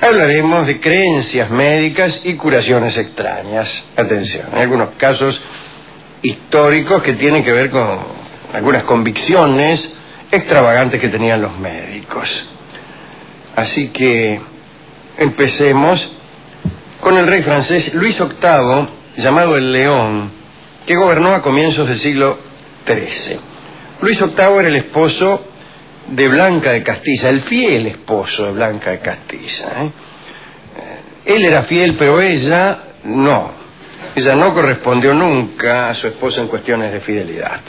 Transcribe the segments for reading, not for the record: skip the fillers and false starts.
hablaremos de creencias médicas y curaciones extrañas. Atención, hay algunos casos históricos que tienen que ver con algunas convicciones extravagantes que tenían los médicos. Así que empecemos con el rey francés Luis VIII, llamado el León, que gobernó a comienzos del siglo XIII. Luis VIII era el esposo de Blanca de Castilla, el fiel esposo de Blanca de Castilla. Él era fiel, pero ella no. Ella no correspondió nunca a su esposo en cuestiones de fidelidad.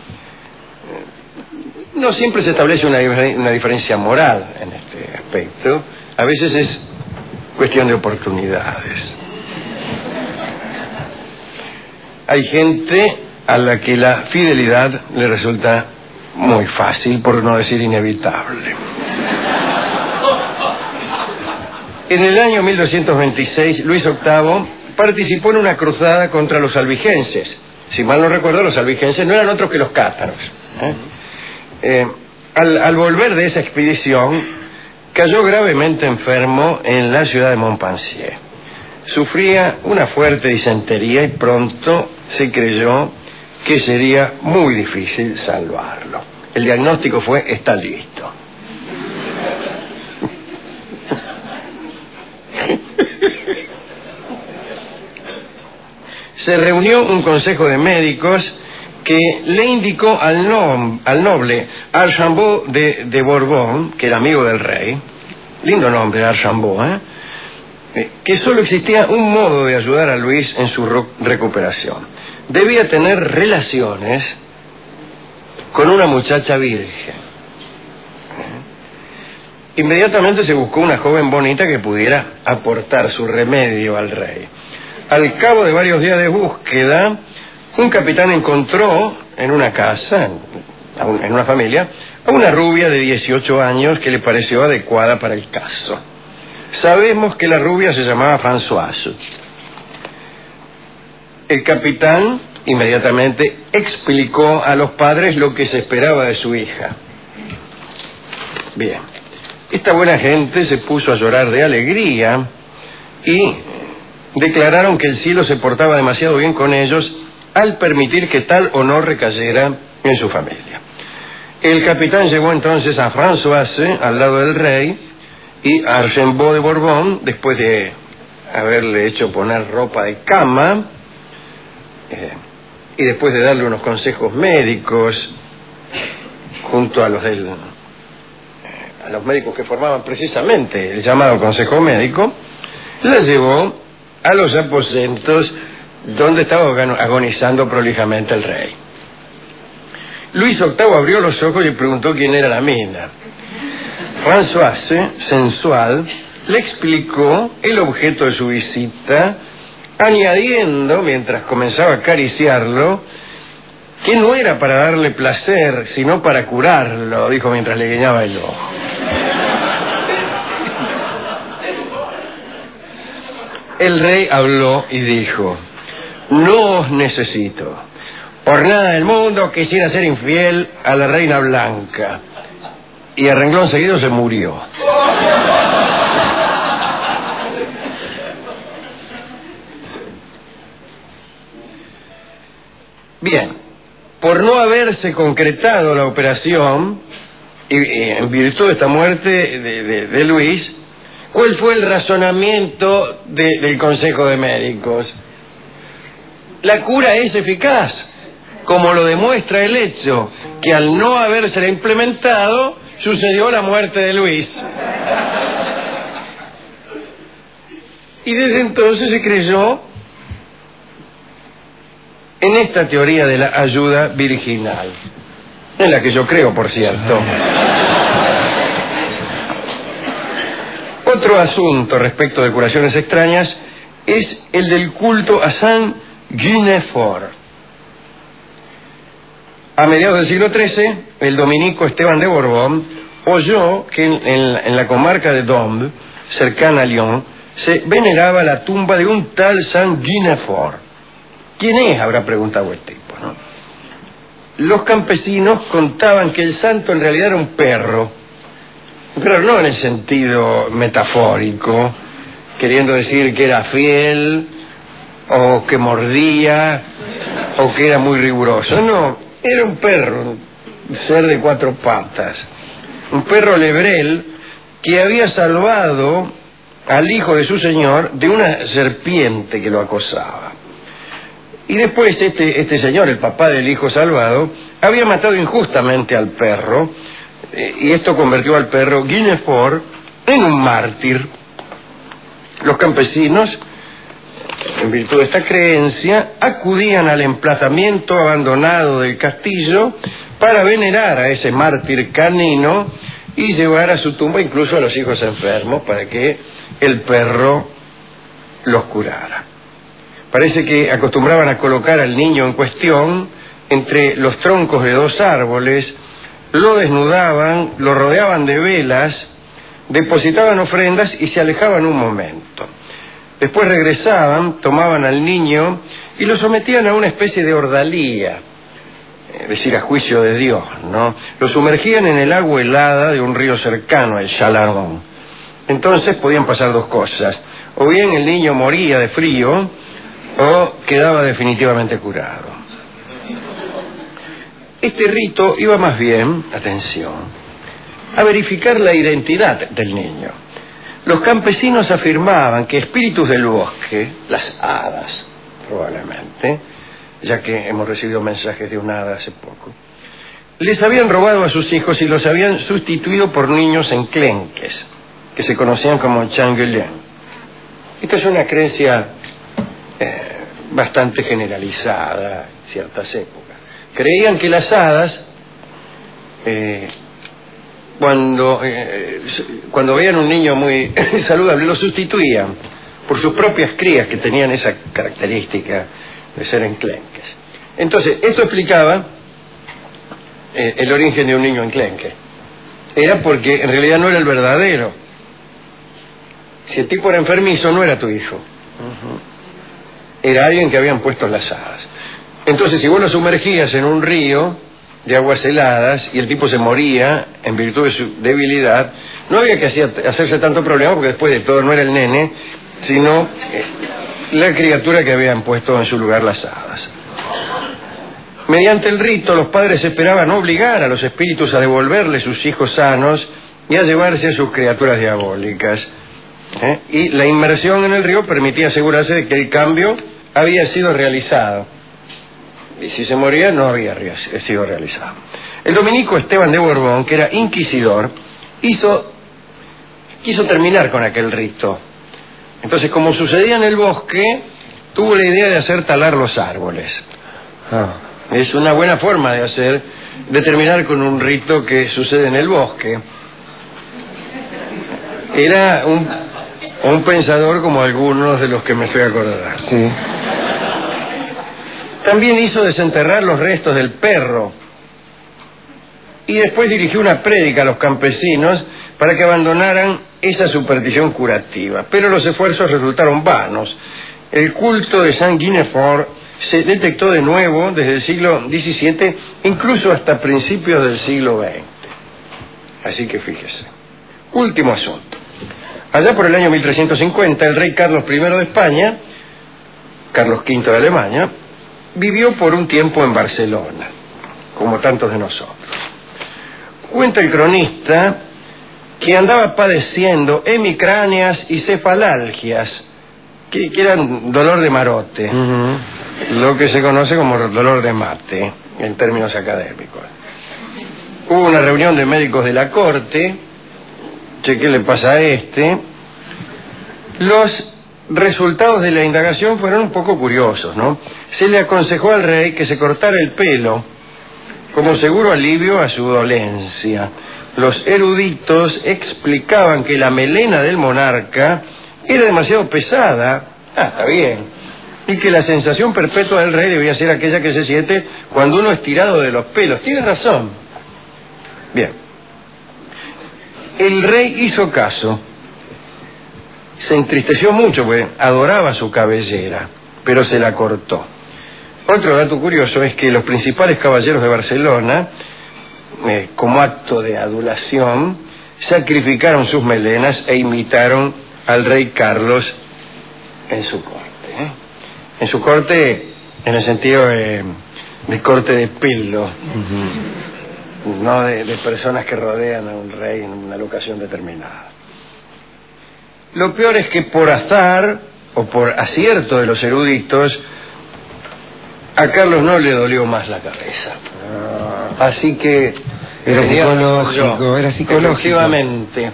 No siempre se establece una diferencia moral en este aspecto. A veces es cuestión de oportunidades. Hay gente a la que la fidelidad le resulta muy fácil, por no decir inevitable. En el año 1226, Luis VIII participó en una cruzada contra los albigenses. Si mal no recuerdo, los albigenses no eran otros que los cátaros. Al volver de esa expedición, cayó gravemente enfermo en la ciudad de Montpensier. Sufría una fuerte disentería y pronto se creyó que sería muy difícil salvarlo. El diagnóstico fue: está listo. Se reunió un consejo de médicos que le indicó al noble Archambault de Borbón, que era amigo del rey, lindo nombre Archambault, que solo existía un modo de ayudar a Luis en su recuperación. Debía tener relaciones con una muchacha virgen. Inmediatamente se buscó una joven bonita que pudiera aportar su remedio al rey. Al cabo de varios días de búsqueda, un capitán encontró en una casa, en una familia, a una rubia de 18 años que le pareció adecuada para el caso. Sabemos que la rubia se llamaba Françoise. El capitán inmediatamente explicó a los padres lo que se esperaba de su hija. Bien, esta buena gente se puso a llorar de alegría y declararon que el cielo se portaba demasiado bien con ellos al permitir que tal honor recayera en su familia. El capitán llevó entonces a Françoise al lado del rey, y Archambault de Borbón, después de haberle hecho poner ropa de cama y después de darle unos consejos médicos junto a los médicos que formaban precisamente el llamado consejo médico, la llevó a los aposentos donde estaba agonizando prolijamente el rey. Luis VIII abrió los ojos y preguntó quién era la mina. Françoise, sensual, le explicó el objeto de su visita, añadiendo, mientras comenzaba a acariciarlo, que no era para darle placer, sino para curarlo, dijo mientras le guiñaba el ojo. El rey habló y dijo: no os necesito. Por nada del mundo quisiera ser infiel a la reina Blanca. Y a renglón seguido se murió. Bien, por no haberse concretado la operación, y en virtud de esta muerte de Luis, ¿cuál fue el razonamiento del Consejo de Médicos? La cura es eficaz, como lo demuestra el hecho que al no habérsela implementado, sucedió la muerte de Luis. Y desde entonces se creyó en esta teoría de la ayuda virginal, en la que yo creo, por cierto. Otro asunto respecto de curaciones extrañas es el del culto a San Guinefort. A mediados del siglo XIII, el dominico Esteban de Borbón oyó que en la comarca de Dombes, cercana a Lyon, se veneraba la tumba de un tal San Guinefort. ¿Quién es?, habrá preguntado el tipo, ¿no? Los campesinos contaban que el santo en realidad era un perro, pero no en el sentido metafórico, queriendo decir que era fiel, o que mordía, o que era muy riguroso. No, era un perro, un ser de 4 patas, un perro lebrel que había salvado al hijo de su señor de una serpiente que lo acosaba. Y después este señor, el papá del hijo salvado, había matado injustamente al perro, y esto convirtió al perro Guinefort en un mártir. Los campesinos, en virtud de esta creencia, acudían al emplazamiento abandonado del castillo para venerar a ese mártir canino y llevar a su tumba incluso a los hijos enfermos para que el perro los curara. Parece que acostumbraban a colocar al niño en cuestión entre los troncos de 2 árboles, lo desnudaban, lo rodeaban de velas, depositaban ofrendas y se alejaban un momento. Después regresaban, tomaban al niño y lo sometían a una especie de ordalía, es decir, a juicio de Dios, ¿no? Lo sumergían en el agua helada de un río cercano, el Chalaron. Entonces podían pasar 2 cosas: o bien el niño moría de frío, o quedaba definitivamente curado. Este rito iba más bien, atención, a verificar la identidad del niño. Los campesinos afirmaban que espíritus del bosque, las hadas probablemente, ya que hemos recibido mensajes de una hada hace poco, les habían robado a sus hijos y los habían sustituido por niños enclenques, que se conocían como changuelén. Esta es una creencia bastante generalizada en ciertas épocas. Creían que las hadas, cuando veían un niño muy saludable, lo sustituían por sus propias crías que tenían esa característica de ser enclenques. Entonces, esto explicaba el origen de un niño enclenque. Era porque en realidad no era el verdadero. Si el tipo era enfermizo, no era tu hijo. Era alguien que habían puesto las hadas. Entonces, si vos lo sumergías en un río de aguas heladas y el tipo se moría en virtud de su debilidad, no había que hacerse tanto problema, porque después de todo no era el nene, sino la criatura que habían puesto en su lugar las hadas. Mediante el rito, los padres esperaban obligar a los espíritus a devolverle sus hijos sanos y a llevarse a sus criaturas diabólicas. Y la inmersión en el río permitía asegurarse de que el cambio había sido realizado. Y si se moría, no había sido realizado. El dominico Esteban de Borbón, que era inquisidor, quiso terminar con aquel rito. Entonces, como sucedía en el bosque, tuvo la idea de hacer talar los árboles. Es una buena forma de terminar con un rito que sucede en el bosque. Era un pensador como algunos de los que me estoy acordando. Sí. También hizo desenterrar los restos del perro y después dirigió una prédica a los campesinos para que abandonaran esa superstición curativa. Pero los esfuerzos resultaron vanos. El culto de Saint Guinefort se detectó de nuevo desde el siglo XVII, incluso hasta principios del siglo XX. Así que fíjese. Último asunto. Allá por el año 1350, el rey Carlos I de España, Carlos V de Alemania, vivió por un tiempo en Barcelona, como tantos de nosotros. Cuenta el cronista que andaba padeciendo hemicráneas y cefalalgias, que eran dolor de marote, lo que se conoce como dolor de mate, en términos académicos. Hubo una reunión de médicos de la corte. ¿Qué le pasa a este? Los resultados de la indagación fueron un poco curiosos, ¿no? Se le aconsejó al rey que se cortara el pelo como seguro alivio a su dolencia. Los eruditos explicaban que la melena del monarca era demasiado pesada, está bien, y que la sensación perpetua del rey debía ser aquella que se siente cuando uno es tirado de los pelos. Tiene razón. Bien. El rey hizo caso. Se entristeció mucho porque adoraba su cabellera, pero se la cortó. Otro dato curioso es que los principales caballeros de Barcelona, como acto de adulación, sacrificaron sus melenas e imitaron al rey Carlos en su corte. En su corte, en el sentido de corte de pelo, no de personas que rodean a un rey en una locación determinada. Lo peor es que por azar o por acierto de los eruditos, a Carlos no le dolió más la cabeza. Así que era psicológico. Efectivamente.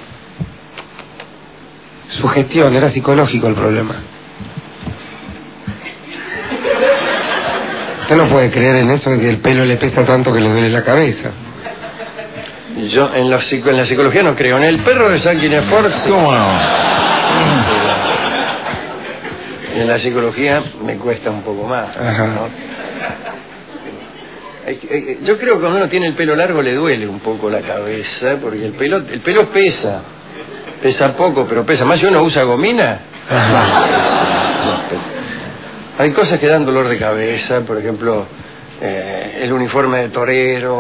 Su gestión, era psicológico el problema. Usted no puede creer en eso de que el pelo le pesa tanto que le duele la cabeza. Yo en la psicología no creo. En el perro de Sanguinefort, ¿cómo no? En la psicología me cuesta un poco más, ¿no? Yo creo que cuando uno tiene el pelo largo le duele un poco la cabeza, porque el pelo pesa poco, pero pesa más si uno usa gomina. Hay cosas que dan dolor de cabeza, por ejemplo, el uniforme de torero.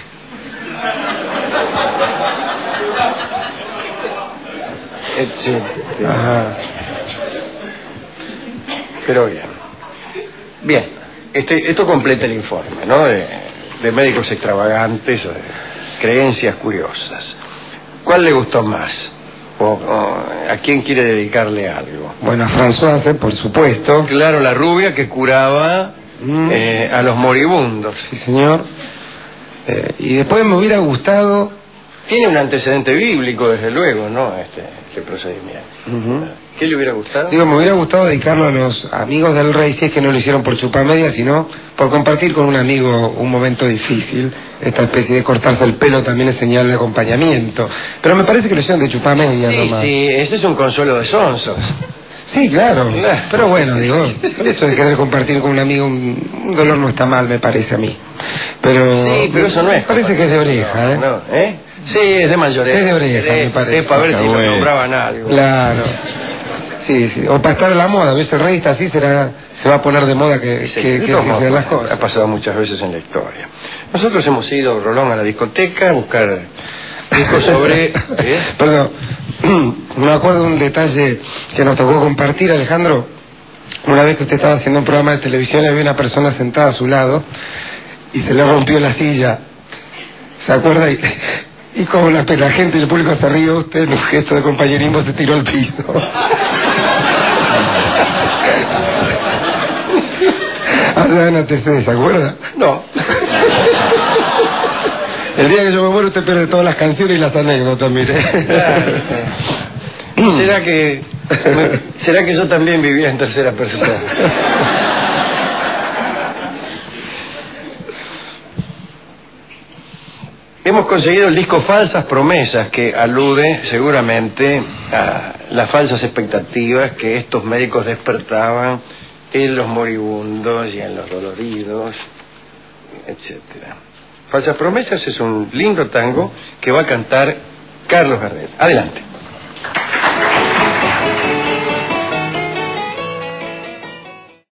Pero bien, esto completa el informe, ¿no? De médicos extravagantes o de creencias curiosas. ¿Cuál le gustó más? ¿O a quién quiere dedicarle algo? Bueno, a Françoise, por supuesto. Claro, la rubia que curaba a los moribundos. Sí, señor. Y después me hubiera gustado... Tiene un antecedente bíblico, desde luego, ¿no? Este procedimiento. ¿Qué le hubiera gustado? Digo, me hubiera gustado dedicarlo a los amigos del rey, si es que no lo hicieron por chupamedia, sino por compartir con un amigo un momento difícil. Esta especie de cortarse el pelo también es señal de acompañamiento. Pero me parece que lo hicieron de chupamedia nomás. Sí, ese es un consuelo de sonsos. Sí, claro. Pero bueno, digo, el hecho de querer compartir con un amigo un dolor no está mal, me parece a mí. Sí, pero eso no es. Parece que es de oreja, ¿eh? No, Sí, es de mayoría. Es de oreja, me parece. Es para ver si lo nombraban algo. Claro. Sí. O para estar a la moda. ¿Ves? El rey está así, se va a poner de moda que se las cosas. Ha pasado muchas veces en la historia. Nosotros hemos ido, Rolón, a la discoteca a buscar discos sobre... Perdón, me acuerdo de un detalle que nos tocó compartir, Alejandro. Una vez que usted estaba haciendo un programa de televisión, había una persona sentada a su lado y se le rompió la silla. ¿Se acuerda? Y como la gente y el público se rió, usted en un gesto de compañerismo se tiró al piso. ¿Se acuerda? No. El día que yo me muero usted pierde todas las canciones y las anécdotas, mire. ¿Será que yo también vivía en tercera persona? Hemos conseguido el disco Falsas Promesas, que alude seguramente a las falsas expectativas que estos médicos despertaban en los moribundos y en los doloridos, etcétera. Falsas Promesas es un lindo tango que va a cantar Carlos Gardel. Adelante.